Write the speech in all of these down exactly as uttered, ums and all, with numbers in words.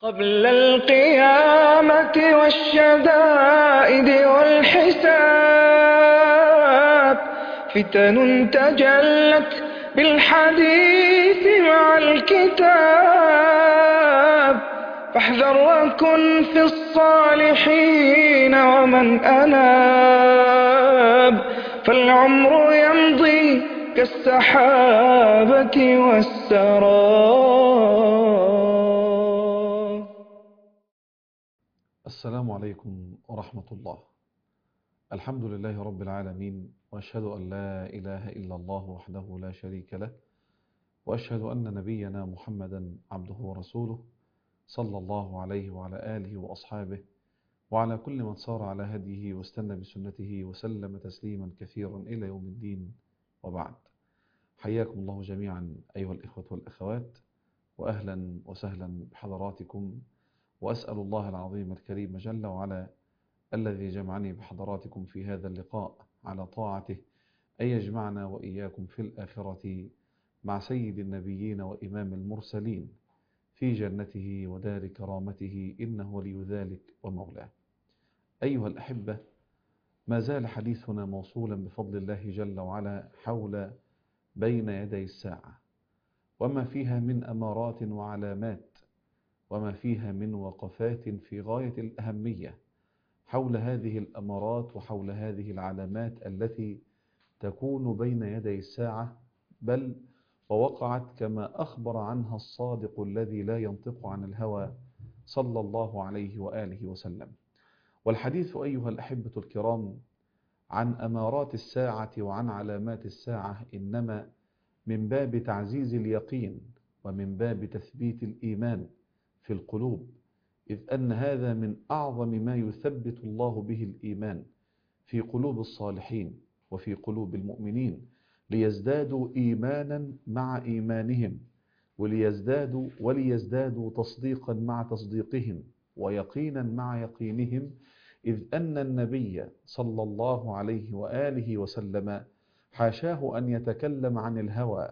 قبل القيامة والشدائد والحساب فتن تجلت بالحديث مع الكتاب، فاحذر وكن في الصالحين ومن أناب، فالعمر يمضي كالسحابة والسراب. السلام عليكم ورحمة الله. الحمد لله رب العالمين، وأشهد أن لا إله إلا الله وحده لا شريك له، وأشهد أن نبينا محمدا عبده ورسوله صلى الله عليه وعلى آله وأصحابه وعلى كل من صار على هديه واستنى بسنته وسلم تسليما كثيرا إلى يوم الدين، وبعد. حياكم الله جميعا أيها الإخوة والأخوات، وأهلا وسهلا بحضراتكم، وأسأل الله العظيم الكريم جل وعلا الذي جمعني بحضراتكم في هذا اللقاء على طاعته أن يجمعنا وإياكم في الآخرة مع سيد النبيين وإمام المرسلين في جنته ودار كرامته، إنه ولي ذلك ومولاه. أيها الأحبة، ما زال حديثنا موصولا بفضل الله جل وعلا حول بين يدي الساعة، وما فيها من أمارات وعلامات، وما فيها من وقفات في غاية الأهمية حول هذه الأمارات وحول هذه العلامات التي تكون بين يدي الساعة، بل ووقعت كما أخبر عنها الصادق الذي لا ينطق عن الهوى صلى الله عليه وآله وسلم. والحديث أيها الأحبة الكرام عن أمارات الساعة وعن علامات الساعة إنما من باب تعزيز اليقين ومن باب تثبيت الإيمان في القلوب، إذ أن هذا من أعظم ما يثبت الله به الإيمان في قلوب الصالحين وفي قلوب المؤمنين، ليزدادوا إيمانا مع إيمانهم، وليزدادوا وليزدادوا تصديقا مع تصديقهم، ويقينا مع يقينهم، إذ أن النبي صلى الله عليه وآله وسلم حاشاه أن يتكلم عن الهوى.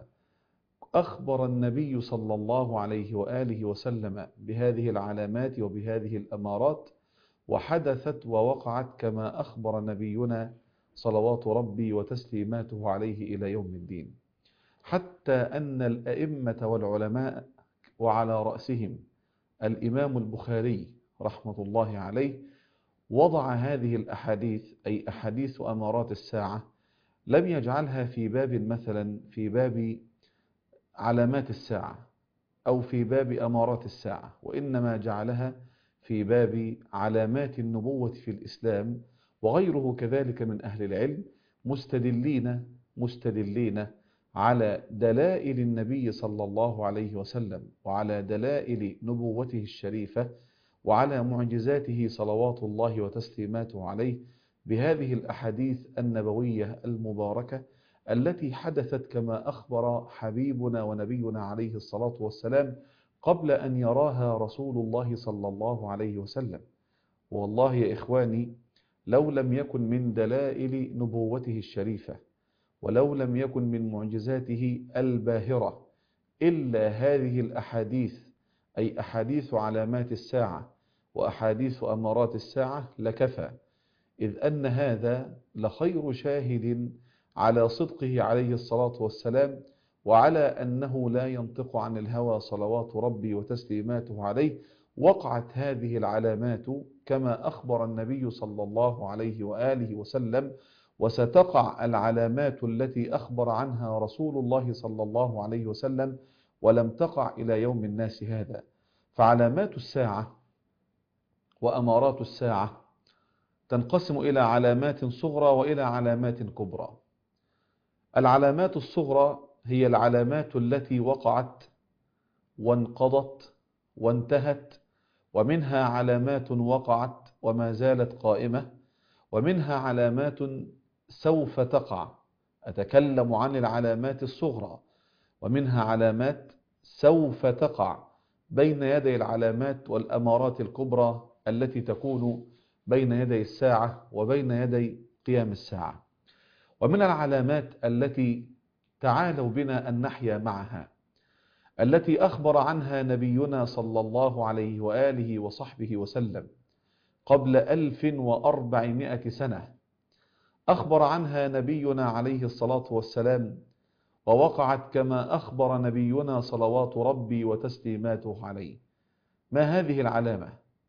أخبر النبي صلى الله عليه وآله وسلم بهذه العلامات وبهذه الأمارات، وحدثت ووقعت كما أخبر نبينا صلوات ربي وتسليماته عليه إلى يوم الدين، حتى أن الأئمة والعلماء وعلى رأسهم الإمام البخاري رحمة الله عليه وضع هذه الأحاديث، أي أحاديث أمارات الساعة، لم يجعلها في باب مثلا في باب علامات الساعة أو في باب أمارات الساعة، وإنما جعلها في باب علامات النبوة في الإسلام، وغيره كذلك من أهل العلم، مستدلين مستدلين على دلائل النبي صلى الله عليه وسلم وعلى دلائل نبوته الشريفة وعلى معجزاته صلوات الله وتسليماته عليه بهذه الأحاديث النبوية المباركة التي حدثت كما أخبر حبيبنا ونبينا عليه الصلاة والسلام قبل أن يراها رسول الله صلى الله عليه وسلم. والله يا إخواني، لو لم يكن من دلائل نبوته الشريفة ولو لم يكن من معجزاته الباهرة إلا هذه الأحاديث، أي أحاديث علامات الساعة وأحاديث أمارات الساعة، لكفى، إذ أن هذا لخير شاهد على صدقه عليه الصلاة والسلام، وعلى أنه لا ينطق عن الهوى صلوات ربي وتسليماته عليه. وقعت هذه العلامات كما أخبر النبي صلى الله عليه وآله وسلم، وستقع العلامات التي أخبر عنها رسول الله صلى الله عليه وسلم ولم تقع إلى يوم الناس هذا. فعلامات الساعة وأمارات الساعة تنقسم إلى علامات صغرى وإلى علامات كبرى. العلامات الصغرى هي العلامات التي وقعت وانقضت وانتهت، ومنها علامات وقعت وما زالت قائمة، ومنها علامات سوف تقع، أتكلم عن العلامات الصغرى، ومنها علامات سوف تقع بين يدي العلامات والأمارات الكبرى التي تكون بين يدي الساعة وبين يدي قيام الساعة. ومن العلامات التي تعالوا بنا أن نحيا معها التي أخبر عنها نبينا صلى الله عليه وآله وصحبه وسلم قبل ألف وأربعمائة سنة، أخبر عنها نبينا عليه الصلاة والسلام ووقعت كما أخبر نبينا صلوات ربي وتسليماته عليه. ما هذه العلامة؟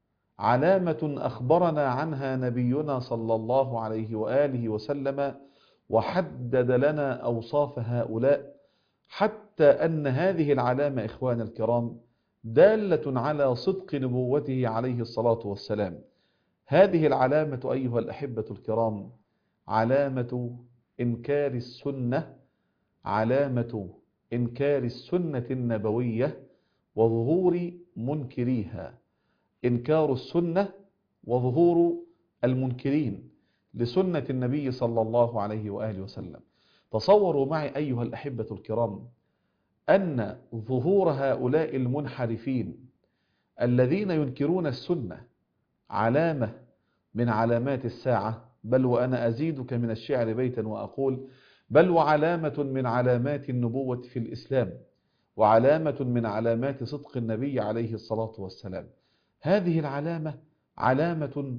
علامة أخبرنا عنها نبينا صلى الله عليه وآله وسلم وحدد لنا أوصاف هؤلاء، حتى أن هذه العلامة إخوان الكرام دالة على صدق نبوته عليه الصلاة والسلام. هذه العلامة أيها الأحبة الكرام علامة إنكار السنة، علامة إنكار السنة النبوية وظهور منكريها. إنكار السنة وظهور المنكرين لسنة النبي صلى الله عليه وآله وسلم. تصوروا معي أيها الأحبة الكرام أن ظهور هؤلاء المنحرفين الذين ينكرون السنة علامة من علامات الساعة، بل وأنا أزيدك من الشعر بيتا وأقول بل وعلامة من علامات النبوة في الإسلام، وعلامة من علامات صدق النبي عليه الصلاة والسلام. هذه العلامة علامة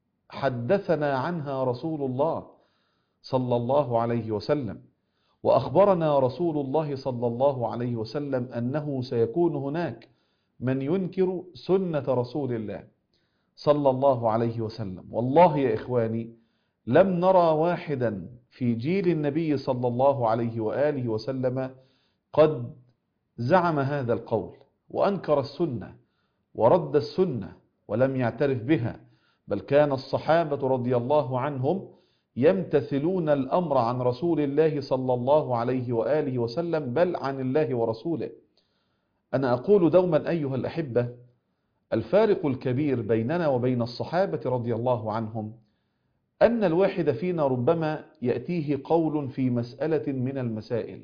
حدثنا عنها رسول الله صلى الله عليه وسلم، وأخبرنا رسول الله صلى الله عليه وسلم أنه سيكون هناك من ينكر سنة رسول الله صلى الله عليه وسلم. والله يا إخواني لم نرى واحدا في جيل النبي صلى الله عليه وآله وسلم قد زعم هذا القول وأنكر السنة ورد السنة ولم يعترف بها، بل كان الصحابة رضي الله عنهم يمتثلون الأمر عن رسول الله صلى الله عليه وآله وسلم بل عن الله ورسوله. أنا أقول دوما أيها الأحبة الفارق الكبير بيننا وبين الصحابة رضي الله عنهم أن الواحد فينا ربما يأتيه قول في مسألة من المسائل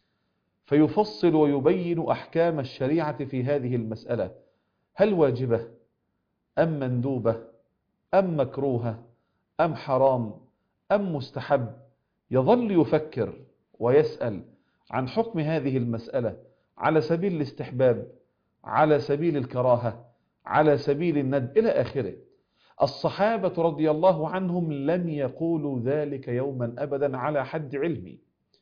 فيفصل ويبين أحكام الشريعة في هذه المسألة، هل واجبة أم مندوبة أم مكروهة أم حرام أم مستحب. يظل يفكر ويسأل عن حكم هذه المسألة على سبيل الاستحباب، على سبيل الكراهة، على سبيل الند إلى آخره. الصحابة رضي الله عنهم لم يقولوا ذلك يوما أبدا على حد علمي.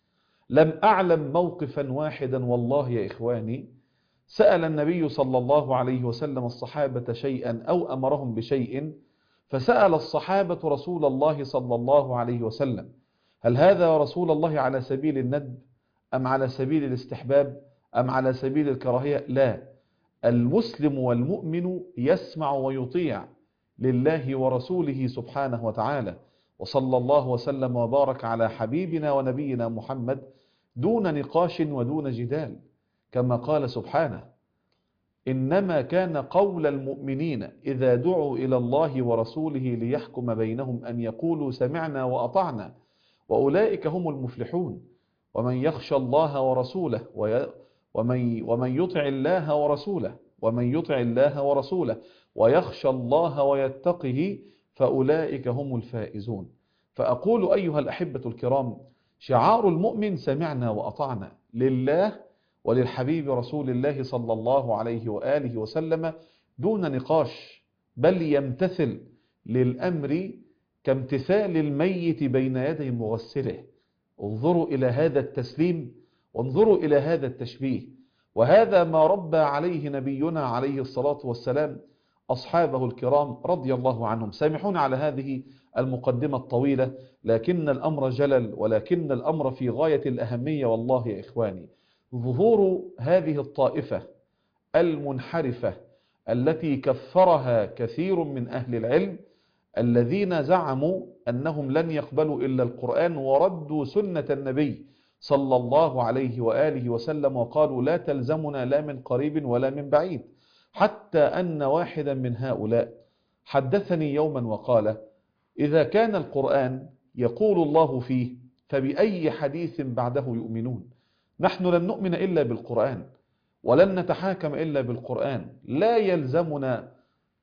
لم أعلم موقفا واحدا والله يا إخواني سأل النبي صلى الله عليه وسلم الصحابة شيئا أو أمرهم بشيء فسأل الصحابة رسول الله صلى الله عليه وسلم هل هذا يا رسول الله على سبيل الند أم على سبيل الاستحباب أم على سبيل الكراهية؟ لا، المسلم والمؤمن يسمع ويطيع لله ورسوله سبحانه وتعالى. وصلى الله وسلم وبارك على حبيبنا ونبينا محمد دون نقاش ودون جدال، كما قال سبحانه إنما كان قول المؤمنين إذا دعوا إلى الله ورسوله ليحكم بينهم أن يقولوا سمعنا وأطعنا وأولئك هم المفلحون. ومن يخشى الله ورسوله ومن, ومن يطع الله ورسوله ومن يطع الله ورسوله ويخشى الله ويتقه فأولئك هم الفائزون. فأقول أيها الأحبة الكرام شعار المؤمن سمعنا وأطعنا لله وللحبيب رسول الله صلى الله عليه وآله وسلم دون نقاش، بل يمتثل للأمر كامتثال الميت بين يدي مغسله. انظروا إلى هذا التسليم وانظروا إلى هذا التشبيه، وهذا ما ربى عليه نبينا عليه الصلاة والسلام أصحابه الكرام رضي الله عنهم. سامحون على هذه المقدمة الطويلة، لكن الأمر جلل ولكن الأمر في غاية الأهمية. والله يا إخواني ظهور هذه الطائفة المنحرفة التي كفرها كثير من أهل العلم الذين زعموا أنهم لن يقبلوا إلا القرآن وردوا سنة النبي صلى الله عليه وآله وسلم وقالوا لا تلزمنا لا من قريب ولا من بعيد، حتى أن واحدا من هؤلاء حدثني يوما وقال إذا كان القرآن يقول الله فيه فبأي حديث بعده يؤمنون؟ نحن لن نؤمن إلا بالقرآن ولن نتحاكم إلا بالقرآن، لا يلزمنا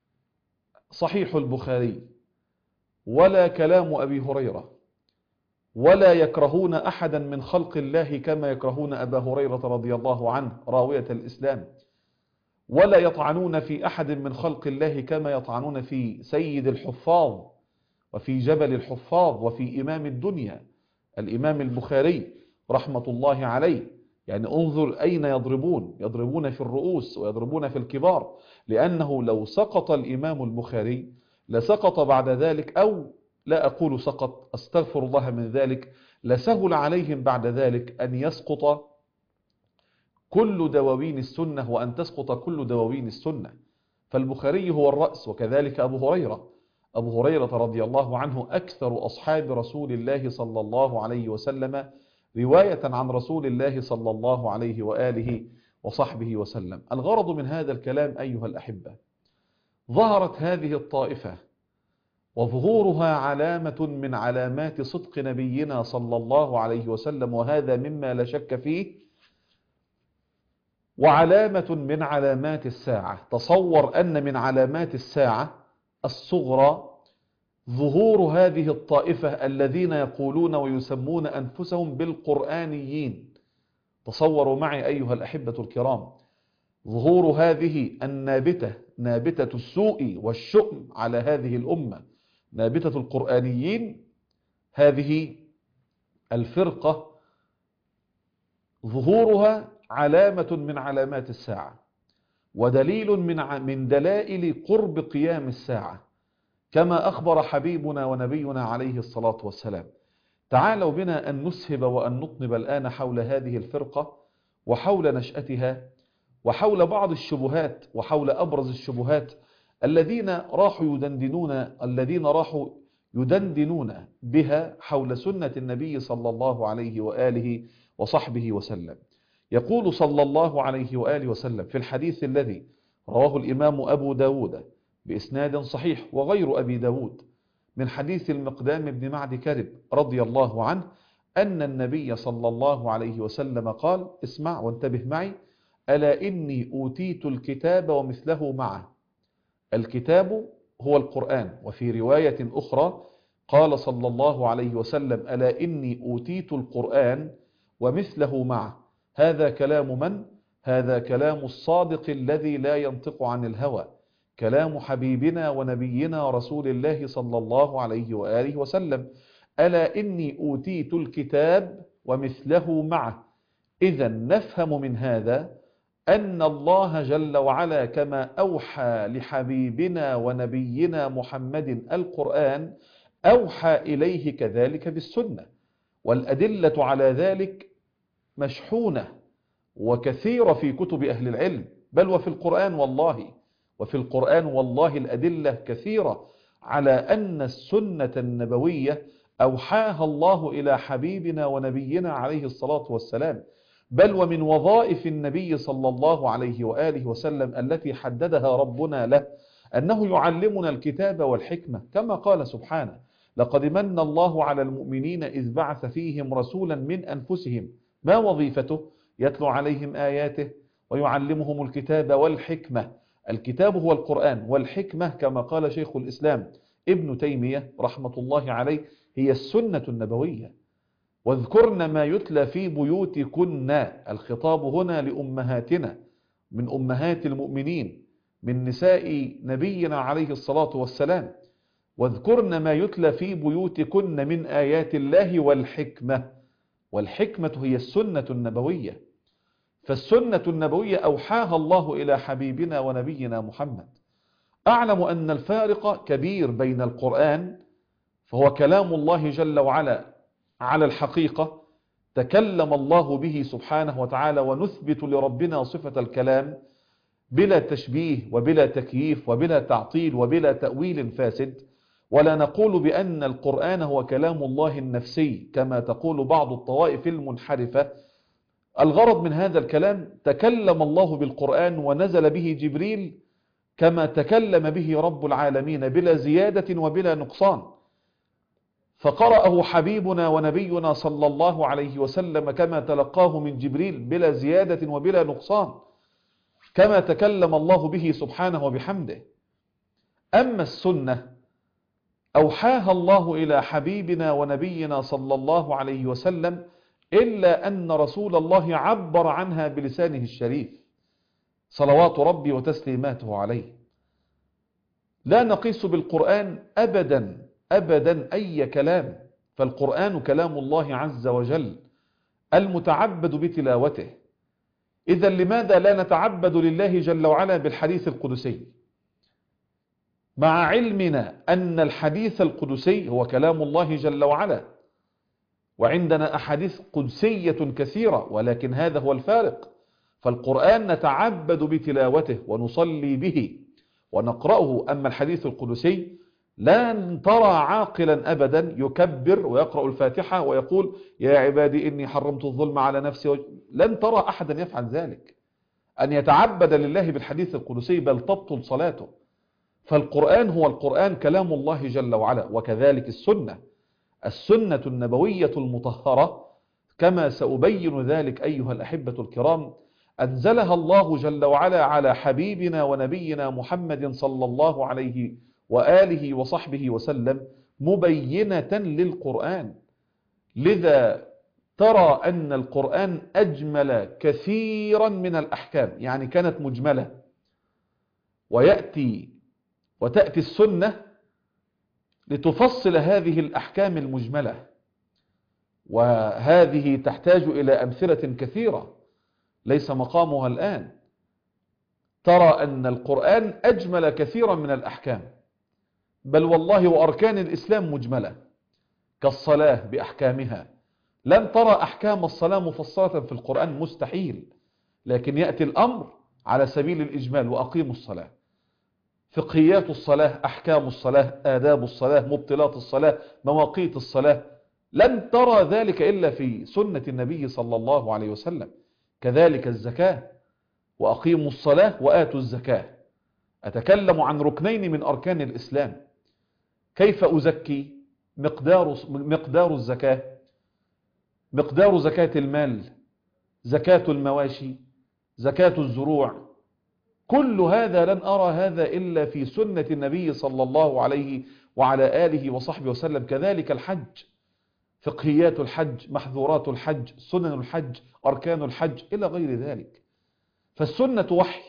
صحيح البخاري ولا كلام أبي هريرة ولا يكرهون أحدا من خلق الله كما يكرهون أبا هريرة رضي الله عنه راوية الإسلام، ولا يطعنون في أحد من خلق الله كما يطعنون في سيد الحفاظ وفي جبل الحفاظ وفي إمام الدنيا الإمام البخاري رحمة الله عليه. يعني انظر أين يضربون، يضربون في الرؤوس ويضربون في الكبار، لأنه لو سقط الإمام البخاري لسقط بعد ذلك، أو لا أقول سقط، أستغفر الله من ذلك، لسهل عليهم بعد ذلك أن يسقط كل دواوين السنة وأن تسقط كل دواوين السنة. فالبخاري هو الرأس، وكذلك أبو هريرة. أبو هريرة رضي الله عنه أكثر أصحاب رسول الله صلى الله عليه وسلم رواية عن رسول الله صلى الله عليه وآله وصحبه وسلم. الغرض من هذا الكلام أيها الأحبة، ظهرت هذه الطائفة وظهورها علامة من علامات صدق نبينا صلى الله عليه وسلم، وهذا مما لا شك فيه، وعلامة من علامات الساعة. تصور أن من علامات الساعة الصغرى ظهور هذه الطائفة الذين يقولون ويسمون أنفسهم بالقرآنيين. تصوروا معي أيها الأحبة الكرام ظهور هذه النابتة، نابتة السوء والشؤم على هذه الأمة، نابتة القرآنيين، هذه الفرقة ظهورها علامة من علامات الساعة، ودليل من من دلائل قرب قيام الساعة، كما أخبر حبيبنا ونبينا عليه الصلاة والسلام. تعالوا بنا أن نسهب وأن نطنب الآن حول هذه الفرقة وحول نشأتها وحول بعض الشبهات وحول أبرز الشبهات الذين راحوا يدندنون الذين راحوا يدندنون بها حول سنة النبي صلى الله عليه وآله وصحبه وسلم. يقول صلى الله عليه وآله وسلم في الحديث الذي رواه الإمام أبو داود بإسناد صحيح وغير أبي داود من حديث المقدام بن معد كرب رضي الله عنه أن النبي صلى الله عليه وسلم قال، اسمع وانتبه معي: ألا إني أوتيت الكتاب ومثله معه. الكتاب هو القرآن. وفي رواية أخرى قال صلى الله عليه وسلم: ألا إني أوتيت القرآن ومثله معه. هذا كلام من؟ هذا كلام الصادق الذي لا ينطق عن الهوى، كلام حبيبنا ونبينا رسول الله صلى الله عليه وآله وسلم. ألا إني أوتيت الكتاب ومثله معه. إذا نفهم من هذا أن الله جل وعلا كما أوحى لحبيبنا ونبينا محمد القرآن أوحى إليه كذلك بالسنة، والأدلة على ذلك مشحونة وكثيرة في كتب أهل العلم، بل وفي القرآن والله وفي القرآن والله الأدلة كثيرة على أن السنة النبوية أوحاها الله إلى حبيبنا ونبينا عليه الصلاة والسلام. بل ومن وظائف النبي صلى الله عليه وآله وسلم التي حددها ربنا له أنه يعلمنا الكتاب والحكمة، كما قال سبحانه: لقد من الله على المؤمنين إذ بعث فيهم رسولا من أنفسهم. ما وظيفته؟ يتلو عليهم آياته ويعلمهم الكتاب والحكمة. الكتاب هو القرآن، والحكمة كما قال شيخ الإسلام ابن تيمية رحمة الله عليه هي السنة النبوية. واذكرن ما يتلى في بيوتكن، الخطاب هنا لأمهاتنا من أمهات المؤمنين من نساء نبينا عليه الصلاة والسلام. واذكرن ما يتلى في بيوتكن من آيات الله والحكمة. والحكمة هي السنة النبوية. فالسنة النبوية أوحاها الله إلى حبيبنا ونبينا محمد. أعلم أن الفارق كبير بين القرآن، فهو كلام الله جل وعلا على الحقيقة، تكلم الله به سبحانه وتعالى، ونثبت لربنا صفة الكلام بلا تشبيه وبلا تكييف وبلا تعطيل وبلا تأويل فاسد. ولا نقول بأن القرآن هو كلام الله النفسي كما تقول بعض الطوائف المنحرفة. الغرض من هذا الكلام: تكلم الله بالقرآن ونزل به جبريل كما تكلم به رب العالمين بلا زيادة وبلا نقصان، فقرأه حبيبنا ونبينا صلى الله عليه وسلم كما تلقاه من جبريل بلا زيادة وبلا نقصان، كما تكلم الله به سبحانه وبحمده. أما السنة أوحاها الله إلى حبيبنا ونبينا صلى الله عليه وسلم، إلا أن رسول الله عبر عنها بلسانه الشريف صلوات ربي وتسليماته عليه. لا نقيس بالقرآن أبدا أبدا أي كلام، فالقرآن كلام الله عز وجل المتعبد بتلاوته. إذا لماذا لا نتعبد لله جل وعلا بالحديث القدسي، مع علمنا أن الحديث القدسي هو كلام الله جل وعلا، وعندنا أحاديث قدسية كثيرة، ولكن هذا هو الفارق. فالقرآن نتعبد بتلاوته ونصلي به ونقرأه، أما الحديث القدسي لن ترى عاقلا أبدا يكبر ويقرأ الفاتحة ويقول يا عبادي إني حرمت الظلم على نفسي و... لن ترى أحدا يفعل ذلك، أن يتعبد لله بالحديث القدسي، بل تبطل صلاته. فالقرآن هو القرآن كلام الله جل وعلا، وكذلك السنة السنة النبوية المطهرة، كما سأبين ذلك أيها الأحبة الكرام، أنزلها الله جل وعلا على حبيبنا ونبينا محمد صلى الله عليه وآله وصحبه وسلم مبينة للقرآن. لذا ترى أن القرآن أجمل كثيرا من الأحكام، يعني كانت مجملة، ويأتي وتأتي السنة لتفصل هذه الأحكام المجملة، وهذه تحتاج إلى أمثلة كثيرة ليس مقامها الآن. ترى أن القرآن أجمل كثيرا من الأحكام، بل والله وأركان الإسلام مجملة كالصلاة بأحكامها. لن ترى أحكام الصلاة مفصلة في القرآن، مستحيل، لكن يأتي الأمر على سبيل الإجمال: وأقيموا الصلاة، فقهيات الصلاة، أحكام الصلاة، آداب الصلاة، مبطلات الصلاة، مواقيت الصلاة. لن ترى ذلك إلا في سنة النبي صلى الله عليه وسلم. كذلك الزكاة: وأقيموا الصلاة وآتوا الزكاة. أتكلم عن ركنين من أركان الإسلام. كيف أزكي؟ مقدار, مقدار الزكاة، مقدار زكاة المال، زكاة المواشي، زكاة الزروع. كل هذا لن أرى هذا إلا في سنة النبي صلى الله عليه وعلى آله وصحبه وسلم. كذلك الحج: فقهيات الحج، محظورات الحج، سنن الحج، أركان الحج، إلى غير ذلك. فالسنة وحي،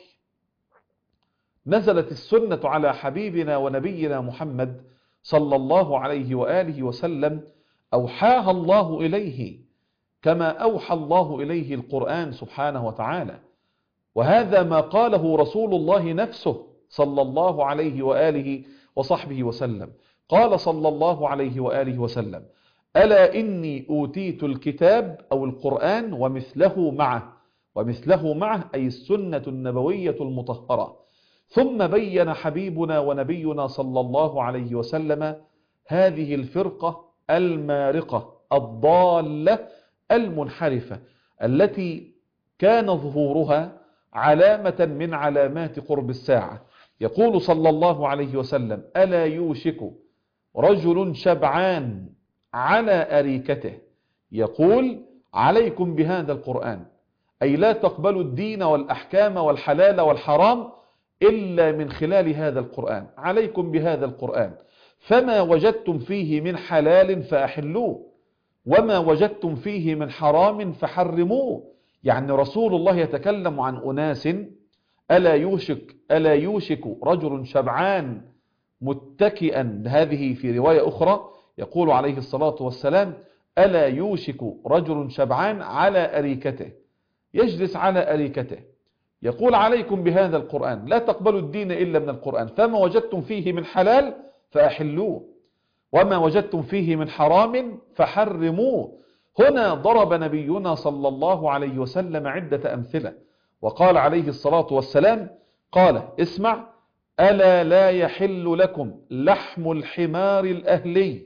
نزلت السنة على حبيبنا ونبينا محمد صلى الله عليه وآله وسلم، أوحاها الله إليه كما أوحى الله إليه القرآن سبحانه وتعالى. وهذا ما قاله رسول الله نفسه صلى الله عليه وآله وصحبه وسلم. قال صلى الله عليه وآله وسلم: ألا إني أوتيت الكتاب أو القرآن ومثله معه. ومثله معه أي السنة النبوية المطهرة. ثم بين حبيبنا ونبينا صلى الله عليه وسلم هذه الفرقة المارقة الضالة المنحرفة، التي كان ظهورها علامة من علامات قرب الساعة. يقول صلى الله عليه وسلم: ألا يوشك رجل شبعان على أريكته يقول: عليكم بهذا القرآن، أي لا تقبلوا الدين والأحكام والحلال والحرام إلا من خلال هذا القرآن. عليكم بهذا القرآن، فما وجدتم فيه من حلال فأحلوه، وما وجدتم فيه من حرام فحرموه. يعني رسول الله يتكلم عن أناس: ألا يوشك, ألا يوشك رجل شبعان متكئا. هذه في رواية أخرى يقول عليه الصلاة والسلام: ألا يوشك رجل شبعان على أريكته، يجلس على أريكته، يقول: عليكم بهذا القرآن، لا تقبلوا الدين إلا من القرآن، فما وجدتم فيه من حلال فأحلوه، وما وجدتم فيه من حرام فحرموه. هنا ضرب نبينا صلى الله عليه وسلم عدة أمثلة، وقال عليه الصلاة والسلام: قال اسمع: ألا لا يحل لكم لحم الحمار الأهلي.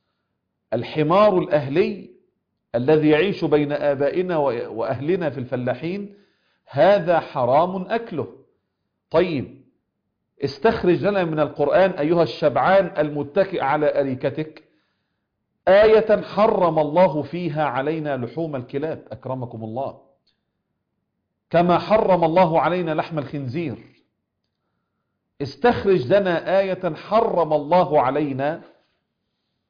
الحمار الأهلي الذي يعيش بين آبائنا وأهلنا في الفلاحين، هذا حرام أكله. طيب، استخرج لنا من القرآن أيها الشبعان المتكئ على أريكتك آية حرم الله فيها علينا لحوم الكلاب، أكرمكم الله، كما حرم الله علينا لحم الخنزير. استخرج لنا آية حرم الله علينا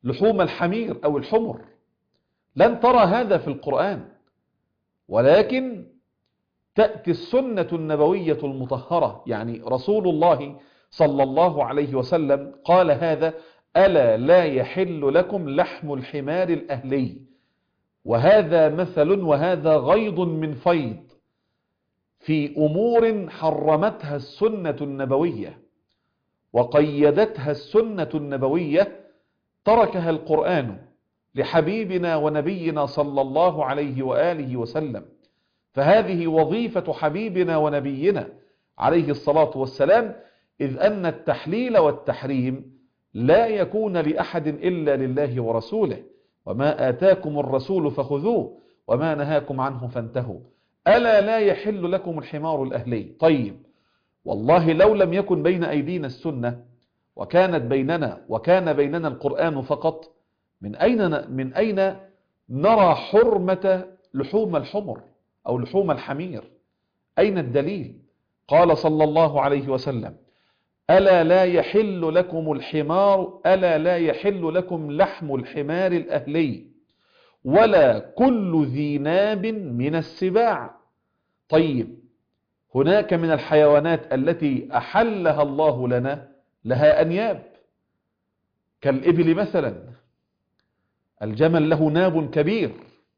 لحوم الحمير أو الحمر، لن ترى هذا في القرآن، ولكن تأتي السنة النبوية المطهرة، يعني رسول الله صلى الله عليه وسلم قال هذا: ألا لا يحل لكم لحم الحمار الأهلي. وهذا مثل وهذا غيض من فيض في أمور حرمتها السنة النبوية وقيدتها السنة النبوية، تركها القرآن لحبيبنا ونبينا صلى الله عليه وآله وسلم. فهذه وظيفة حبيبنا ونبينا عليه الصلاة والسلام، إذ أن التحليل والتحريم لا يكون لأحد إلا لله ورسوله. وما آتاكم الرسول فخذوه وما نهاكم عنه فانتهوا. ألا لا يحل لكم الحمار الأهلي. طيب، والله لو لم يكن بين أيدينا السنة وكانت بيننا وكان بيننا القرآن فقط، من أين من أين نرى حرمة لحوم الحمر أو لحوم الحمير؟ أين الدليل؟ قال صلى الله عليه وسلم: ألا لا يحل لكم الحمار ألا لا يحل لكم لحم الحمار الأهلي ولا كل ذي ناب من السباع. طيب، هناك من الحيوانات التي أحلها الله لنا لها أنياب، كالإبل مثلا، الجمل له ناب كبير.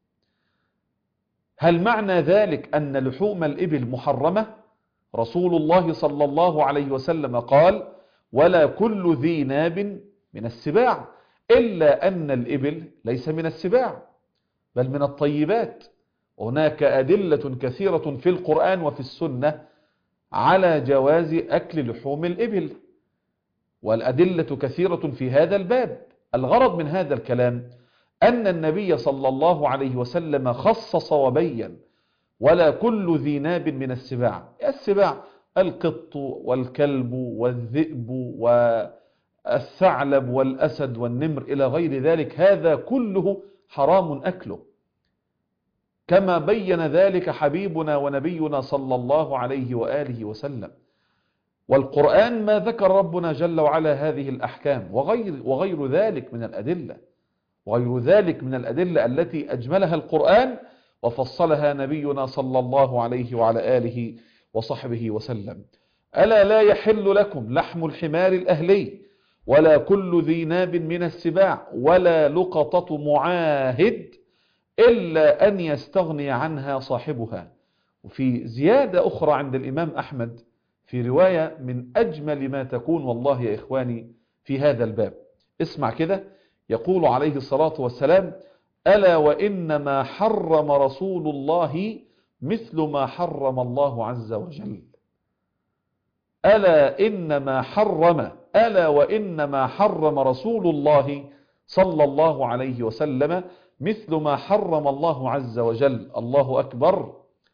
هل معنى ذلك أن لحوم الإبل محرمة؟ رسول الله صلى الله عليه وسلم قال: ولا كل ذي ناب من السباع، إلا أن الإبل ليس من السباع بل من الطيبات. هناك أدلة كثيرة في القرآن وفي السنة على جواز أكل لحوم الإبل، والأدلة كثيرة في هذا الباب. الغرض من هذا الكلام أن النبي صلى الله عليه وسلم خصص وبين: ولا كل ذي ناب من السباع. السباع القط والكلب والذئب والثعلب والأسد والنمر إلى غير ذلك، هذا كله حرام أكله، كما بين ذلك حبيبنا ونبينا صلى الله عليه وآله وسلم. والقرآن ما ذكر ربنا جل وعلا هذه الأحكام وغير, وغير ذلك من الأدلة وغير ذلك من الأدلة التي أجملها القرآن وفصلها نبينا صلى الله عليه وعلى آله وصحبه وسلم. ألا لا يحل لكم لحم الحمار الأهلي ولا كل ذي ناب من السباع ولا لقطة معاهد إلا أن يستغني عنها صاحبها. وفي زيادة أخرى عند الإمام أحمد في رواية من أجمل ما تكون والله يا إخواني في هذا الباب، اسمع كده، يقول عليه الصلاة والسلام: ألا وإنما حرم رسول الله مثل ما حرم الله عز وجل. ألا إنما حرم ألا وإنما حرم رسول الله صلى الله عليه وسلم مثل ما حرم الله عز وجل. الله أكبر.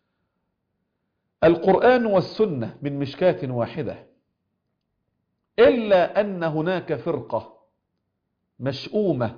القرآن والسنة من مشكاة واحدة، إلا أن هناك فرقة مشؤومة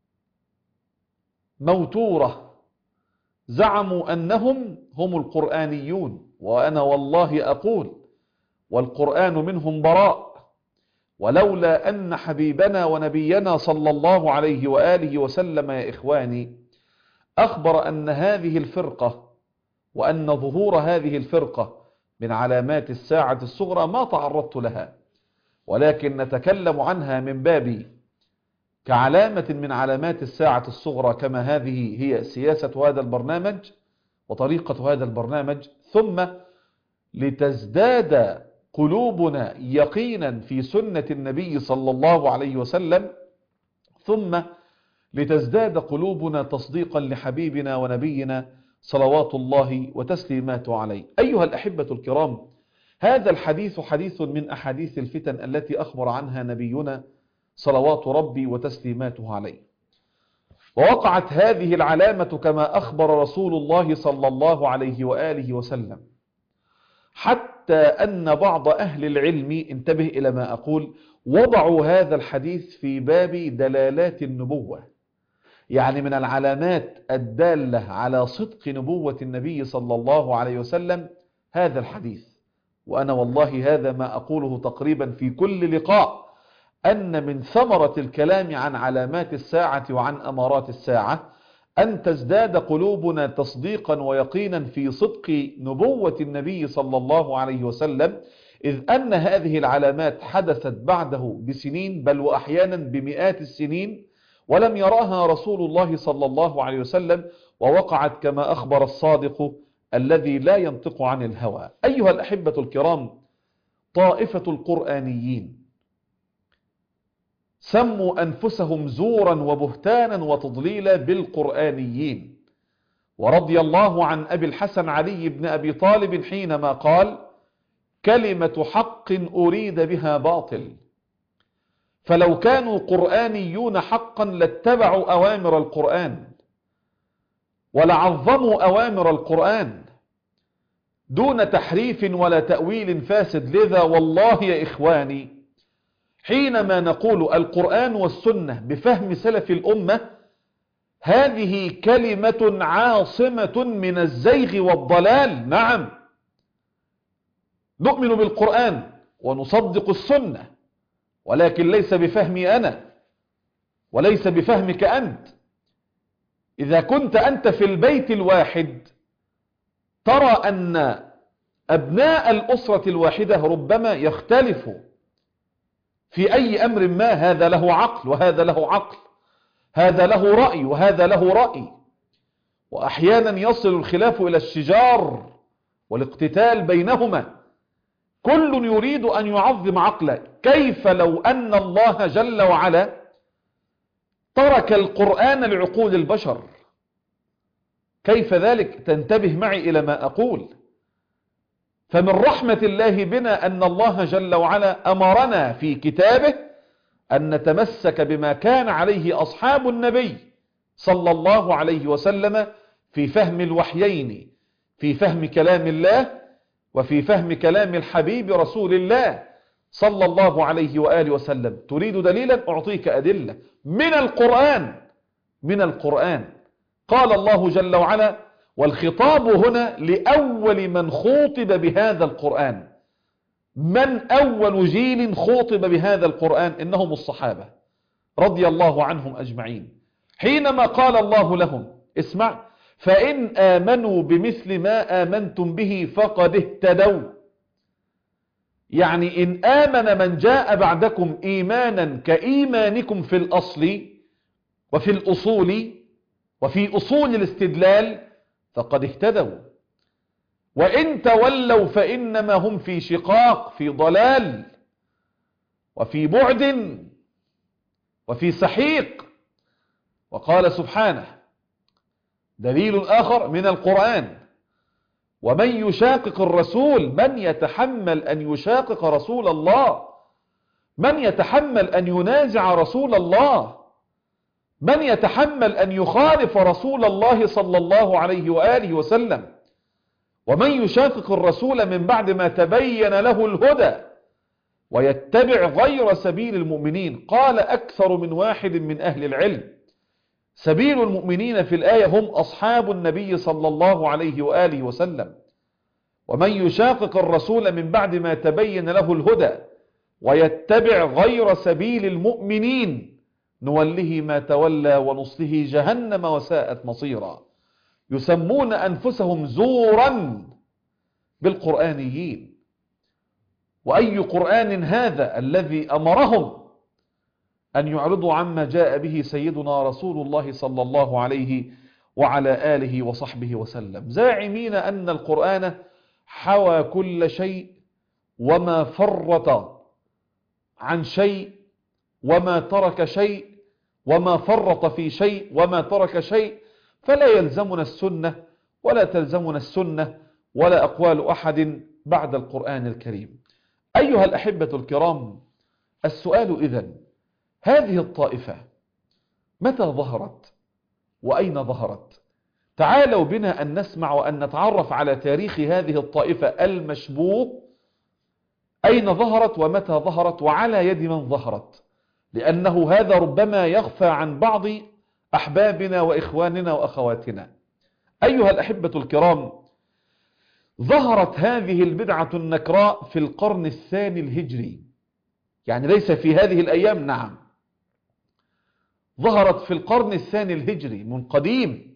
موتورة زعموا أنهم هم القرآنيون، وأنا والله أقول والقرآن منهم براء. ولولا أن حبيبنا ونبينا صلى الله عليه وآله وسلم يا إخواني أخبر أن هذه الفرقة وأن ظهور هذه الفرقة من علامات الساعة الصغرى ما تعرضت لها، ولكن نتكلم عنها من باب كعلامة من علامات الساعة الصغرى، كما هذه هي سياسة هذا البرنامج وطريقة هذا البرنامج، ثم لتزداد قلوبنا يقينا في سنة النبي صلى الله عليه وسلم، ثم لتزداد قلوبنا تصديقا لحبيبنا ونبينا صلوات الله وتسليماته عليه. أيها الأحبة الكرام، هذا الحديث حديث من أحاديث الفتن التي أخبر عنها نبينا صلوات ربي وتسليماته عليه. ووقعت هذه العلامة كما أخبر رسول الله صلى الله عليه وآله وسلم، حتى أن بعض أهل العلم، انتبه إلى ما أقول، وضعوا هذا الحديث في باب دلالات النبوة، يعني من العلامات الدالة على صدق نبوة النبي صلى الله عليه وسلم هذا الحديث. وأنا والله هذا ما أقوله تقريبا في كل لقاء، أن من ثمرة الكلام عن علامات الساعة وعن أمارات الساعة أن تزداد قلوبنا تصديقا ويقينا في صدق نبوة النبي صلى الله عليه وسلم، إذ أن هذه العلامات حدثت بعده بسنين بل وأحيانا بمئات السنين، ولم يراها رسول الله صلى الله عليه وسلم، ووقعت كما أخبر الصادق الذي لا ينطق عن الهوى. أيها الأحبة الكرام، طائفة القرآنيين سموا أنفسهم زورا وبهتانا وتضليلا بالقرآنيين، ورضي الله عن أبي الحسن علي بن أبي طالب حينما قال: كلمة حق أريد بها باطل، فلو كانوا قرآنيون حقا لاتبعوا أوامر القرآن ولعظموا أوامر القرآن دون تحريف ولا تأويل فاسد. لذا والله يا إخواني، حينما نقول القرآن والسنة بفهم سلف الأمة، هذه كلمة عاصمة من الزيغ والضلال. نعم، نؤمن بالقرآن ونصدق السنة، ولكن ليس بفهمي أنا وليس بفهمك أنت. إذا كنت أنت في البيت الواحد ترى أن أبناء الأسرة الواحدة ربما يختلفوا في أي أمر ما، هذا له عقل وهذا له عقل، هذا له رأي وهذا له رأي، وأحيانا يصل الخلاف إلى الشجار والاقتتال بينهما، كل يريد أن يعظم عقله. كيف لو أن الله جل وعلا ترك القرآن لعقول البشر؟ كيف ذلك؟ تنتبه معي إلى ما أقول. فمن رحمة الله بنا أن الله جل وعلا أمرنا في كتابه أن نتمسك بما كان عليه أصحاب النبي صلى الله عليه وسلم في فهم الوحيين، في فهم كلام الله وفي فهم كلام الحبيب رسول الله صلى الله عليه وآله وسلم. تريد دليلا؟ أعطيك أدلة من القرآن. من القرآن قال الله جل وعلا، والخطاب هنا لأول من خوطب بهذا القرآن. من أول جيل خوطب بهذا القرآن؟ إنهم الصحابة رضي الله عنهم أجمعين. حينما قال الله لهم، اسمع: فإن آمنوا بمثل ما آمنتم به فقد اهتدوا. يعني إن آمن من جاء بعدكم إيمانا كإيمانكم في الأصل وفي الأصول وفي أصول الاستدلال فقد اهتدوا، وإن تولوا فإنما هم في شقاق، في ضلال وفي بعد وفي سحيق. وقال سبحانه دليل آخر من القرآن: ومن يشاقق الرسول، من يتحمل أن يشاقق رسول الله؟ من يتحمل أن ينازع رسول الله؟ من يتحمل أن يخالف رسول الله صلى الله عليه وآله وسلم؟ ومن يشاقق الرسول من بعد ما تبين له الهدى ويتبع غير سبيل المؤمنين. قال أكثر من واحد من أهل العلم: سبيل المؤمنين في الآية هم أصحاب النبي صلى الله عليه وآله وسلم. ومن يشاقق الرسول من بعد ما تبين له الهدى ويتبع غير سبيل المؤمنين نوله ما تولى ونصله جهنم وساءت مصيرا. يسمون أنفسهم زورا بالقرآنيين. وأي قرآن هذا الذي أمرهم أن يعرضوا عما جاء به سيدنا رسول الله صلى الله عليه وعلى آله وصحبه وسلم، زاعمين أن القرآن حوى كل شيء وما فرط عن شيء وما ترك شيء وما فرط في شيء وما ترك شيء، فلا يلزمنا السنة ولا تلزمنا السنة ولا أقوال أحد بعد القرآن الكريم. أيها الأحبة الكرام، السؤال إذن: هذه الطائفة متى ظهرت وأين ظهرت؟ تعالوا بنا أن نسمع وأن نتعرف على تاريخ هذه الطائفة المشبوه، أين ظهرت ومتى ظهرت وعلى يد من ظهرت، لأنه هذا ربما يخفى عن بعض أحبابنا وإخواننا وأخواتنا. أيها الأحبة الكرام، ظهرت هذه البدعة النكراء في القرن الثاني الهجري، يعني ليس في هذه الأيام، نعم، ظهرت في القرن الثاني الهجري من قديم،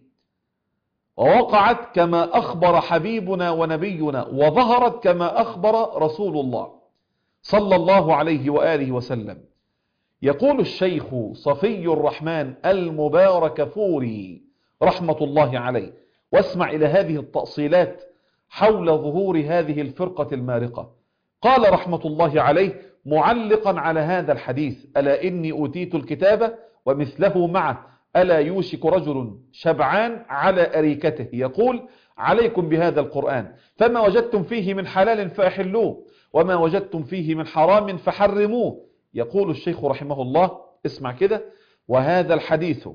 ووقعت كما أخبر حبيبنا ونبينا، وظهرت كما أخبر رسول الله صلى الله عليه وآله وسلم. يقول الشيخ صفي الرحمن المبارك فوري رحمة الله عليه، واسمع إلى هذه التأصيلات حول ظهور هذه الفرقة المارقة. قال رحمة الله عليه معلقا على هذا الحديث: ألا إني أوتيت الكتاب ومثله معه، ألا يوشك رجل شبعان على أريكته يقول عليكم بهذا القرآن، فما وجدتم فيه من حلال فأحلوه، وما وجدتم فيه من حرام فحرموه. يقول الشيخ رحمه الله، اسمع كده: وهذا الحديث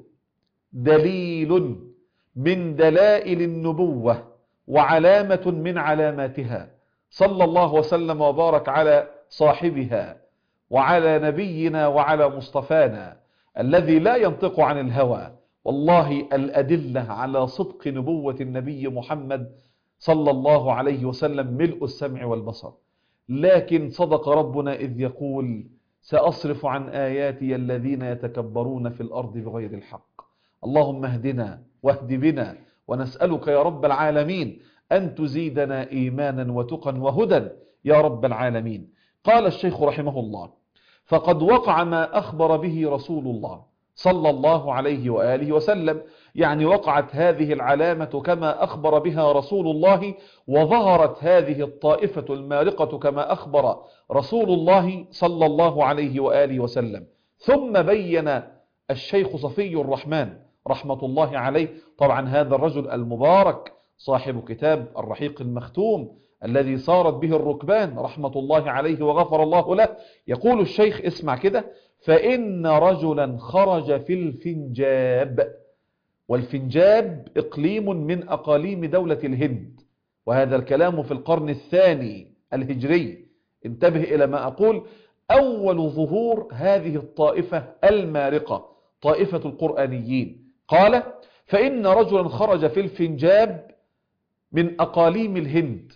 دليل من دلائل النبوة وعلامة من علاماتها، صلى الله وسلم وبارك على صاحبها وعلى نبينا وعلى مصطفانا الذي لا ينطق عن الهوى. والله الأدلة على صدق نبوة النبي محمد صلى الله عليه وسلم ملء السمع والبصر. لكن صدق ربنا إذ يقول: سأصرف عن آياتي الذين يتكبرون في الأرض بغير الحق. اللهم اهدنا واهد بنا، ونسألك يا رب العالمين أن تزيدنا إيمانا وتقا وهدى يا رب العالمين. قال الشيخ رحمه الله: فقد وقع ما أخبر به رسول الله صلى الله عليه وآله وسلم، يعني وقعت هذه العلامة كما أخبر بها رسول الله، وظهرت هذه الطائفة المارقة كما أخبر رسول الله صلى الله عليه وآله وسلم. ثم بين الشيخ صفي الرحمن رحمة الله عليه، طبعا هذا الرجل المبارك صاحب كتاب الرحيق المختوم الذي صارت به الركبان رحمة الله عليه وغفر الله له، يقول الشيخ اسمع كده: فإن رجلا خرج في الفنجاب، والفنجاب إقليم من أقاليم دولة الهند، وهذا الكلام في القرن الثاني الهجري. انتبه إلى ما أقول: أول ظهور هذه الطائفة المارقة طائفة القرآنيين. قال: فإن رجلا خرج في الفنجاب من أقاليم الهند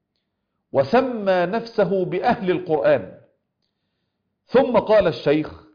وسمى نفسه بأهل القرآن. ثم قال الشيخ: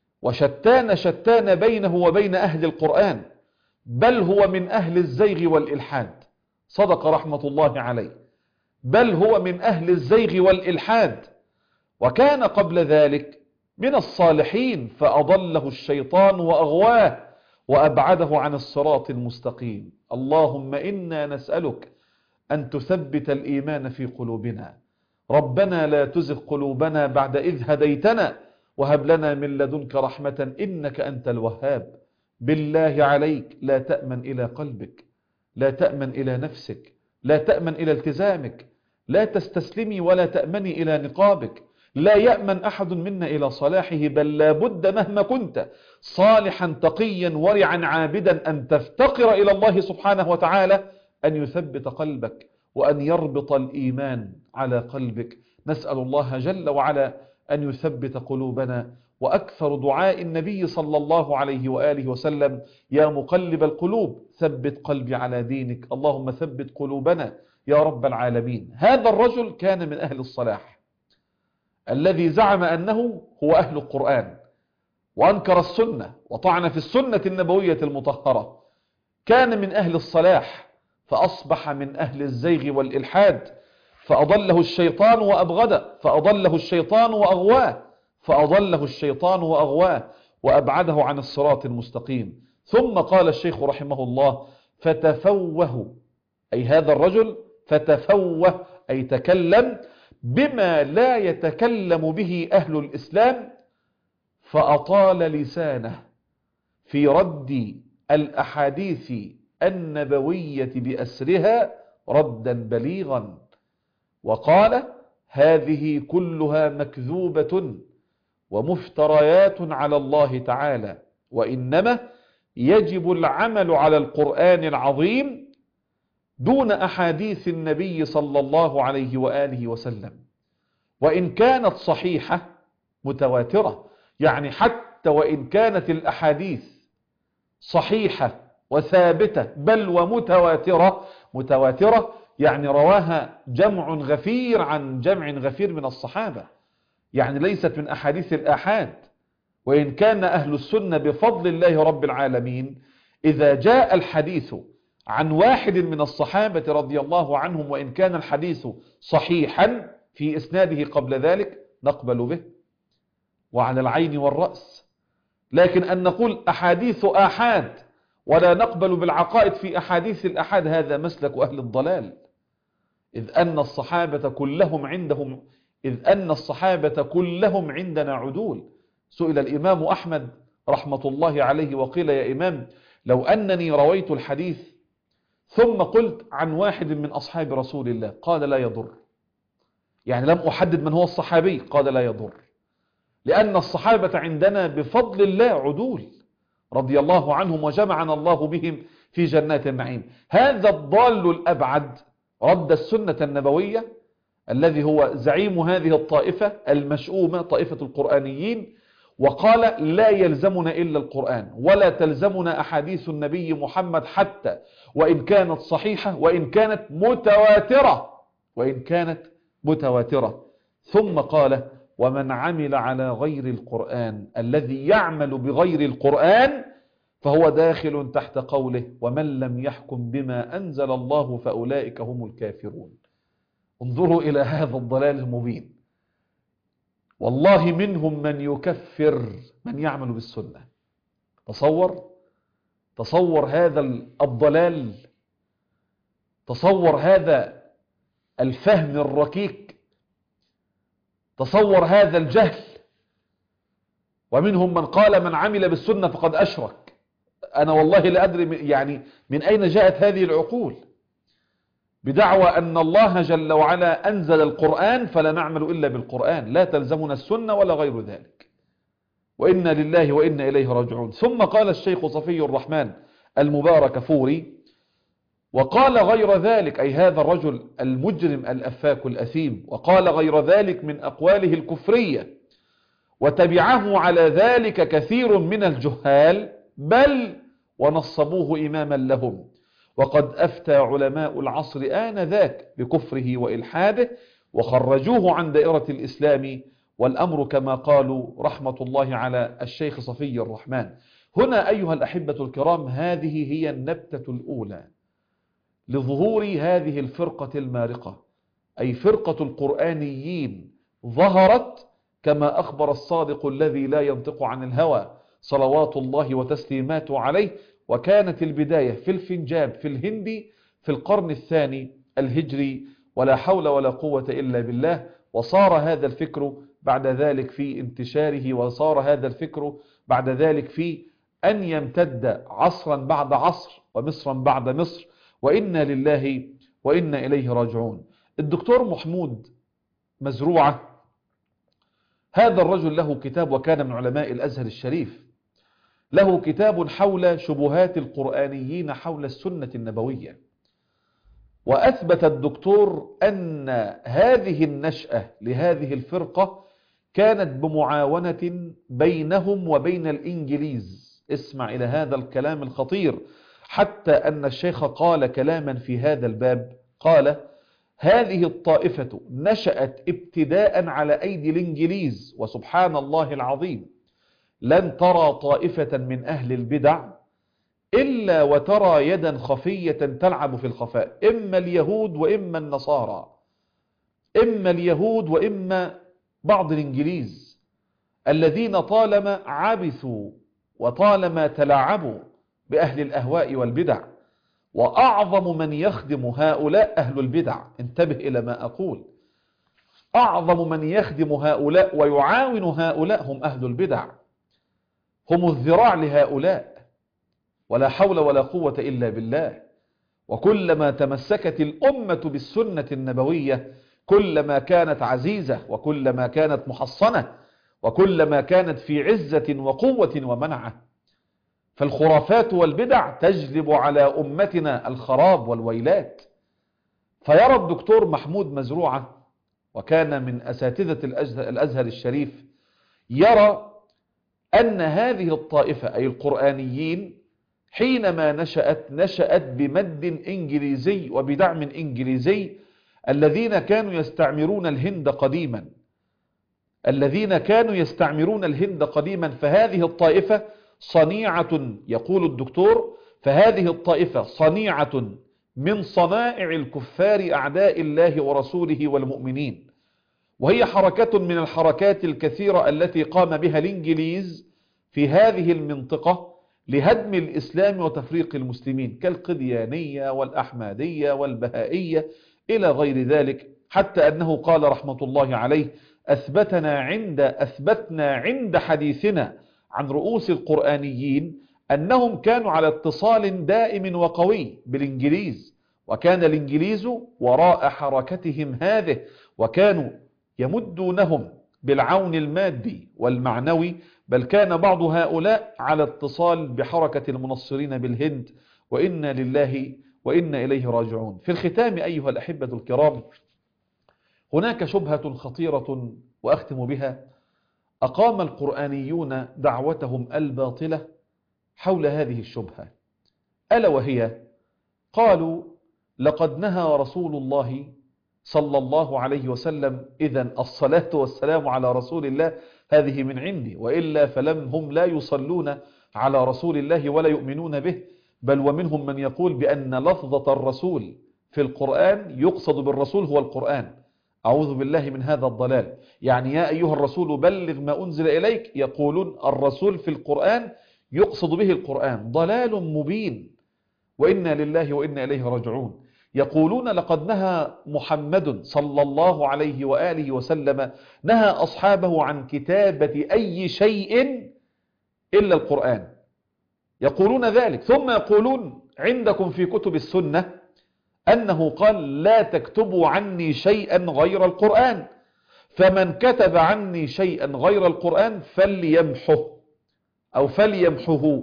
وشتان شتان بينه وبين أهل القرآن، بل هو من أهل الزيغ والإلحاد. صدق رحمة الله عليه، بل هو من أهل الزيغ والإلحاد، وكان قبل ذلك من الصالحين فأضله الشيطان وأغواه وأبعده عن الصراط المستقيم. اللهم إنا نسألك أن تثبت الإيمان في قلوبنا. ربنا لا تزغ قلوبنا بعد إذ هديتنا، وهب لنا من لدنك رحمة إنك أنت الوهاب. بالله عليك لا تأمن إلى قلبك، لا تأمن إلى نفسك، لا تأمن إلى التزامك، لا تستسلمي ولا تأمني إلى نقابك. لا يأمن أحد منا إلى صلاحه، بل لا بد مهما كنت صالحا تقيا ورعا عابدا أن تفتقر إلى الله سبحانه وتعالى أن يثبت قلبك وأن يربط الإيمان على قلبك. نسأل الله جل وعلا أن يثبت قلوبنا. وأكثر دعاء النبي صلى الله عليه وآله وسلم: يا مقلب القلوب ثبت قلبي على دينك. اللهم ثبت قلوبنا يا رب العالمين. هذا الرجل كان من أهل الصلاح الذي زعم أنه هو أهل القرآن، وأنكر السنة وطعن في السنة النبوية المطهرة. كان من أهل الصلاح فأصبح من أهل الزيغ والإلحاد، فأضله الشيطان وأبغده، فأضله الشيطان وأغواه، فأضله الشيطان وأغواه وأبعده عن الصراط المستقيم. ثم قال الشيخ رحمه الله: فتفوه، أي هذا الرجل فتفوه أي تكلم بما لا يتكلم به أهل الإسلام، فأطال لسانه في رد الأحاديث النبوية بأسرها ردا بليغا، وقال: هذه كلها مكذوبة ومفتريات على الله تعالى، وإنما يجب العمل على القرآن العظيم دون أحاديث النبي صلى الله عليه وآله وسلم، وإن كانت صحيحة متواترة. يعني حتى وإن كانت الأحاديث صحيحة وثابتة بل ومتواترة، متواترة يعني رواها جمع غفير عن جمع غفير من الصحابة، يعني ليست من أحاديث الآحاد، وإن كان أهل السنة بفضل الله رب العالمين إذا جاء الحديث عن واحد من الصحابة رضي الله عنهم وإن كان الحديث صحيحا في إسناده قبل ذلك نقبل به وعلى العين والرأس. لكن أن نقول أحاديث آحاد ولا نقبل بالعقائد في أحاديث الآحاد هذا مسلك أهل الضلال، إذ أن الصحابة كلهم عندهم إذ أن الصحابة كلهم عندنا عدول. سئل الإمام أحمد رحمة الله عليه وقيل يا إمام لو أنني رويت الحديث ثم قلت عن واحد من أصحاب رسول الله، قال لا يضر، يعني لم أحدد من هو الصحابي، قال لا يضر، لأن الصحابة عندنا بفضل الله عدول رضي الله عنهم وجمعنا الله بهم في جنات النعيم. هذا الضال الأبعد رد السنة النبوية الذي هو زعيم هذه الطائفة المشؤومة طائفة القرآنيين، وقال لا يلزمنا إلا القرآن ولا تلزمنا أحاديث النبي محمد حتى وإن كانت صحيحة وإن كانت متواترة وإن كانت متواترة ثم قال ومن عمل على غير القرآن الذي يعمل بغير القرآن فهو داخل تحت قوله ومن لم يحكم بما أنزل الله فأولئك هم الكافرون. انظروا إلى هذا الضلال المبين. والله منهم من يكفر من يعمل بالسنة. تصور تصور هذا الضلال، تصور هذا الفهم الركيك، تصور هذا الجهل. ومنهم من قال من عمل بالسنة فقد أشرك. أنا والله لا أدري يعني من أين جاءت هذه العقول بدعوى أن الله جل وعلا أنزل القرآن فلا نعمل إلا بالقرآن، لا تلزمنا السنة ولا غير ذلك، وإنا لله وإنا إليه راجعون. ثم قال الشيخ صفي الرحمن المبارك فوري وقال غير ذلك، أي هذا الرجل المجرم الأفاك الأثيم، وقال غير ذلك من أقواله الكفرية، وتبعه على ذلك كثير من الجهال بل ونصبوه إماما لهم، وقد أفتى علماء العصر آنذاك بكفره وإلحاده وخرجوه عن دائرة الإسلام، والأمر كما قالوا رحمة الله على الشيخ صفي الرحمن. هنا أيها الأحبة الكرام هذه هي النبتة الأولى لظهور هذه الفرقة المارقة، أي فرقة القرآنيين ظهرت كما أخبر الصادق الذي لا ينطق عن الهوى صلوات الله وتسليماته عليه، وكانت البداية في الفنجاب في الهندي في القرن الثاني الهجري ولا حول ولا قوة إلا بالله، وصار هذا الفكر بعد ذلك في انتشاره، وصار هذا الفكر بعد ذلك في أن يمتد عصرا بعد عصر ومصرا بعد مصر، وإنا لله وإنا إليه راجعون. الدكتور محمود مزروعة هذا الرجل له كتاب، وكان من علماء الأزهر الشريف، له كتاب حول شبهات القرآنيين حول السنة النبوية. وأثبت الدكتور أن هذه النشأة لهذه الفرقة كانت بمعاونة بينهم وبين الإنجليز. اسمع إلى هذا الكلام الخطير، حتى أن الشيخ قال كلاما في هذا الباب، قال هذه الطائفة نشأت ابتداء على أيدي الإنجليز، وسبحان الله العظيم لن ترى طائفة من أهل البدع إلا وترى يدا خفية تلعب في الخفاء، إما اليهود وإما النصارى، إما اليهود وإما بعض الإنجليز الذين طالما عبثوا وطالما تلاعبوا بأهل الأهواء والبدع. وأعظم من يخدم هؤلاء أهل البدع، انتبه إلى ما أقول، أعظم من يخدم هؤلاء ويعاون هؤلاء هم أهل البدع، هم الذراع لهؤلاء، ولا حول ولا قوة إلا بالله. وكلما تمسكت الأمة بالسنة النبوية كلما كانت عزيزة وكلما كانت محصنة وكلما كانت في عزة وقوة ومنعة. فالخرافات والبدع تجلب على أمتنا الخراب والويلات. فيرى الدكتور محمود مزروعة، وكان من أساتذة الأزهر الشريف، يرى أن هذه الطائفة أي القرآنيين حينما نشأت نشأت بمد إنجليزي وبدعم إنجليزي الذين كانوا يستعمرون الهند قديما. الذين كانوا يستعمرون الهند قديما. فهذه الطائفة صنيعة، يقول الدكتور، فهذه الطائفة صنيعة من صنائع الكفار أعداء الله ورسوله والمؤمنين، وهي حركة من الحركات الكثيرة التي قام بها الإنجليز في هذه المنطقة لهدم الإسلام وتفريق المسلمين، كالقديانية والأحمدية والبهائية إلى غير ذلك، حتى أنه قال رحمة الله عليه: أثبتنا عند أثبتنا عند حديثنا عن رؤوس القرآنيين أنهم كانوا على اتصال دائم وقوي بالإنجليز، وكان الإنجليز وراء حركتهم هذه، وكانوا يمدونهم بالعون المادي والمعنوي، بل كان بعض هؤلاء على اتصال بحركة المنصرين بالهند، وإنا لله وإنا إليه راجعون. في الختام أيها الأحبة الكرام، هناك شبهة خطيرة وأختم بها. أقام القرآنيون دعوتهم الباطلة حول هذه الشبهة، ألا وهي: قالوا لقد نهى رسول الله صلى الله عليه وسلم، إذن الصلاة والسلام على رسول الله هذه من عندي، وإلا فلم هم لا يصلون على رسول الله ولا يؤمنون به، بل ومنهم من يقول بأن لفظة الرسول في القرآن يقصد بالرسول هو القرآن. أعوذ بالله من هذا الضلال. يعني يا أيها الرسول بلغ ما أنزل إليك، يقولون الرسول في القرآن يقصد به القرآن. ضلال مبين، وإنا لله وإنا إليه راجعون. يقولون لقد نهى محمد صلى الله عليه وآله وسلم، نهى أصحابه عن كتابة أي شيء إلا القرآن، يقولون ذلك. ثم يقولون عندكم في كتب السنة أنه قال لا تكتبوا عني شيئا غير القرآن، فمن كتب عني شيئا غير القرآن فليمحه أو فليمحه.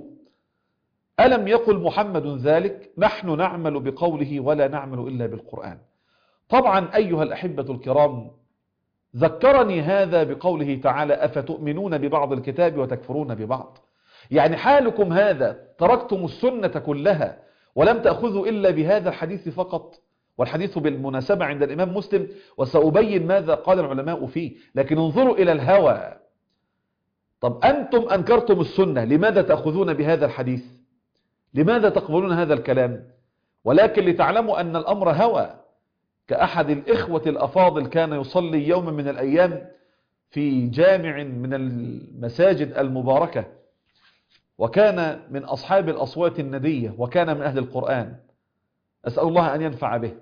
ألم يقل محمد ذلك؟ نحن نعمل بقوله ولا نعمل إلا بالقرآن. طبعا أيها الأحبة الكرام، ذكرني هذا بقوله تعالى: أفتؤمنون ببعض الكتاب وتكفرون ببعض. يعني حالكم هذا، تركتم السنة كلها ولم تأخذوا إلا بهذا الحديث فقط، والحديث بالمناسبة عند الإمام مسلم، وسأبين ماذا قال العلماء فيه. لكن انظروا إلى الهوى. طب أنتم أنكرتم السنة، لماذا تأخذون بهذا الحديث؟ لماذا تقبلون هذا الكلام؟ ولكن لتعلموا أن الأمر هوى. كأحد الإخوة الأفاضل كان يصلي يوم من الأيام في جامع من المساجد المباركة، وكان من أصحاب الأصوات الندية، وكان من أهل القرآن، أسأل الله أن ينفع به.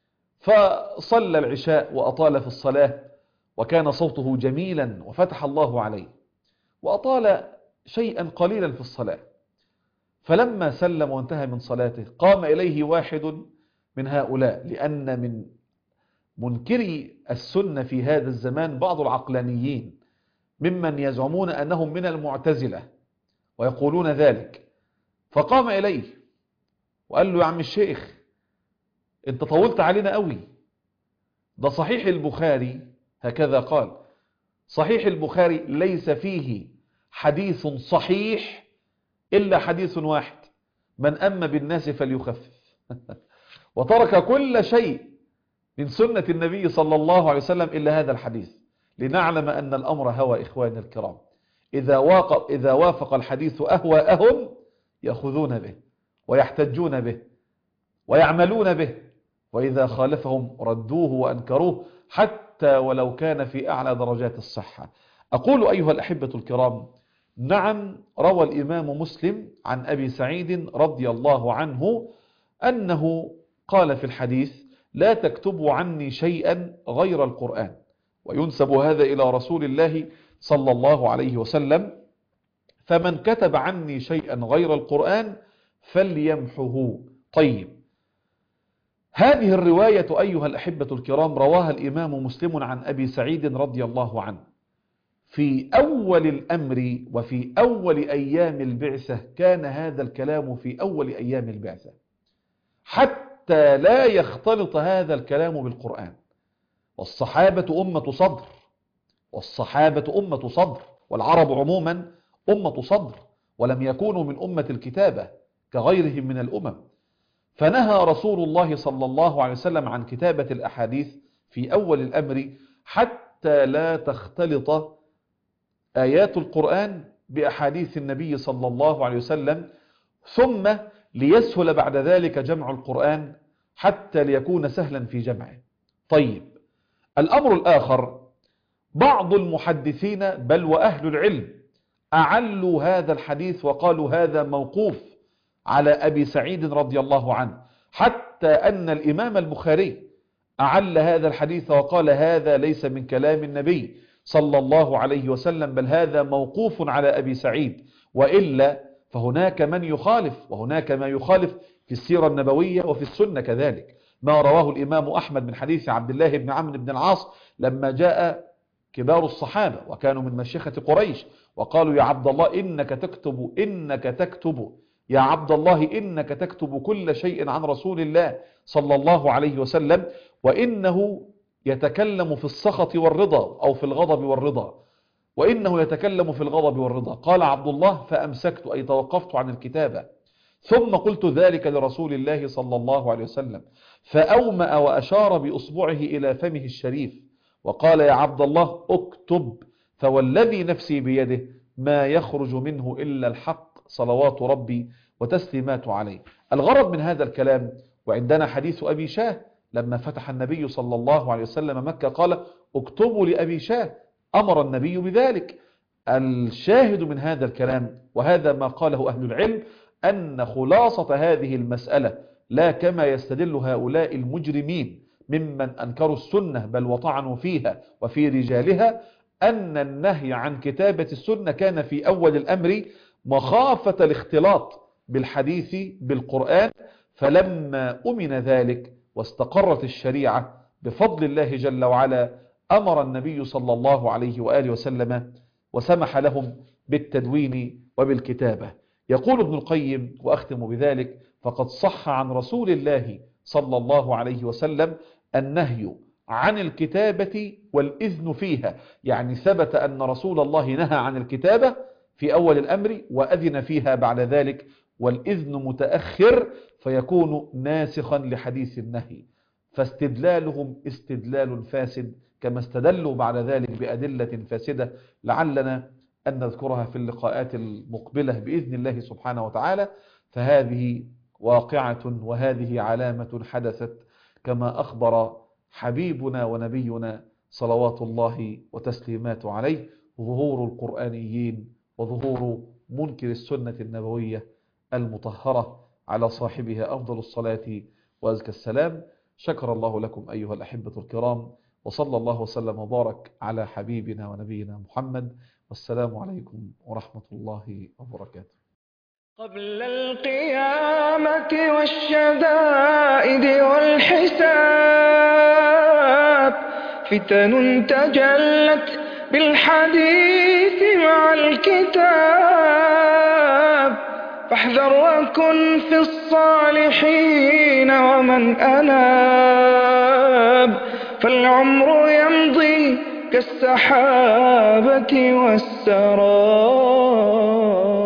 فصلى العشاء وأطال في الصلاة، وكان صوته جميلا وفتح الله عليه، وأطال شيئا قليلا في الصلاة. فلما سلم وانتهى من صلاته قام إليه واحد من هؤلاء، لأن من منكري السنة في هذا الزمان بعض العقلانيين ممن يزعمون أنهم من المعتزلة ويقولون ذلك. فقام إليه وقال له: يا عم الشيخ، انت طولت علينا قوي، ده صحيح البخاري هكذا قال، صحيح البخاري ليس فيه حديث صحيح إلا حديث واحد: من أم بالناس فليخفف. وترك كل شيء من سنة النبي صلى الله عليه وسلم إلا هذا الحديث، لنعلم أن الأمر هوى إخواني الكرام. إذا وافق, إذا وافق الحديث أهواءهم يأخذون به ويحتجون به ويعملون به، وإذا خالفهم ردوه وأنكروه حتى ولو كان في أعلى درجات الصحة. أقول أيها الأحبة الكرام: نعم، روى الإمام مسلم عن أبي سعيد رضي الله عنه أنه قال في الحديث: لا تكتبوا عني شيئا غير القرآن، وينسب هذا إلى رسول الله صلى الله عليه وسلم، فمن كتب عني شيئا غير القرآن فليمحه. طيب، هذه الرواية أيها الأحبة الكرام رواها الإمام مسلم عن أبي سعيد رضي الله عنه في أول الأمر وفي أول أيام البعثة. كان هذا الكلام في أول أيام البعثة حتى لا يختلط هذا الكلام بالقرآن. والصحابة أمة صدر، والصحابة أمة صدر، والعرب عموما أمة صدر، ولم يكونوا من أمة الكتابة كغيرهم من الأمم. فنهى رسول الله صلى الله عليه وسلم عن كتابة الأحاديث في أول الأمر حتى حتى لا تختلط آيات القرآن بأحاديث النبي صلى الله عليه وسلم، ثم ليسهل بعد ذلك جمع القرآن حتى ليكون سهلا في جمعه. طيب، الأمر الآخر، بعض المحدثين بل وأهل العلم أعلوا هذا الحديث وقالوا هذا موقوف على أبي سعيد رضي الله عنه، حتى أن الإمام البخاري أعل هذا الحديث وقال هذا ليس من كلام النبي صلى الله عليه وسلم، بل هذا موقوف على أبي سعيد. وإلا فهناك من يخالف، وهناك ما يخالف في السيرة النبوية وفي السنة كذلك، ما رواه الإمام أحمد من حديث عبد الله بن عمرو بن العاص لما جاء كبار الصحابة وكانوا من مشيخة قريش وقالوا يا عبد الله إنك تكتب إنك تكتب يا عبد الله إنك تكتب كل شيء عن رسول الله صلى الله عليه وسلم، وإنه يتكلم في السخط والرضا أو في الغضب والرضا، وإنه يتكلم في الغضب والرضا. قال عبد الله فأمسكت، أي توقفت عن الكتابة، ثم قلت ذلك لرسول الله صلى الله عليه وسلم، فأومأ وأشار بأصبعه إلى فمه الشريف وقال يا عبد الله اكتب، فوالذي نفسي بيده ما يخرج منه إلا الحق صلوات ربي وتسليمات عليه. الغرض من هذا الكلام، وعندنا حديث أبي شاه لما فتح النبي صلى الله عليه وسلم مكة قال اكتبوا لأبي شاه، أمر النبي بذلك. الشاهد من هذا الكلام، وهذا ما قاله أهل العلم، أن خلاصة هذه المسألة لا كما يستدل هؤلاء المجرمين ممن أنكروا السنة بل وطعنوا فيها وفي رجالها، أن النهي عن كتابة السنة كان في أول الأمر مخافة الاختلاط بالحديث بالقرآن، فلما أمن ذلك واستقرت الشريعة بفضل الله جل وعلا أمر النبي صلى الله عليه وآله وسلم وسمح لهم بالتدوين وبالكتابة. يقول ابن القيم وأختم بذلك: فقد صح عن رسول الله صلى الله عليه وسلم النهي عن الكتابة والإذن فيها، يعني ثبت أن رسول الله نهى عن الكتابة في أول الأمر وأذن فيها بعد ذلك، والإذن متأخر فيكون ناسخا لحديث النهي، فاستدلالهم استدلال فاسد كما استدلوا بعد ذلك بأدلة فاسدة، لعلنا أن نذكرها في اللقاءات المقبلة بإذن الله سبحانه وتعالى. فهذه واقعة وهذه علامة حدثت كما أخبر حبيبنا ونبينا صلوات الله وتسليماته عليه: ظهور القرآنيين وظهور منكر السنة النبوية المطهرة، على صاحبها أفضل الصلاة وأزكى السلام. شكر الله لكم أيها الأحبة الكرام، وصلى الله وسلم وبارك على حبيبنا ونبينا محمد، والسلام عليكم ورحمة الله وبركاته. قبل القيامة والشدائد والحساب فتن تجلت بالحديث مع الكتاب، فاحذر وكن في الصالحين ومن أناب، فالعمر يمضي كالسحابة والسراب.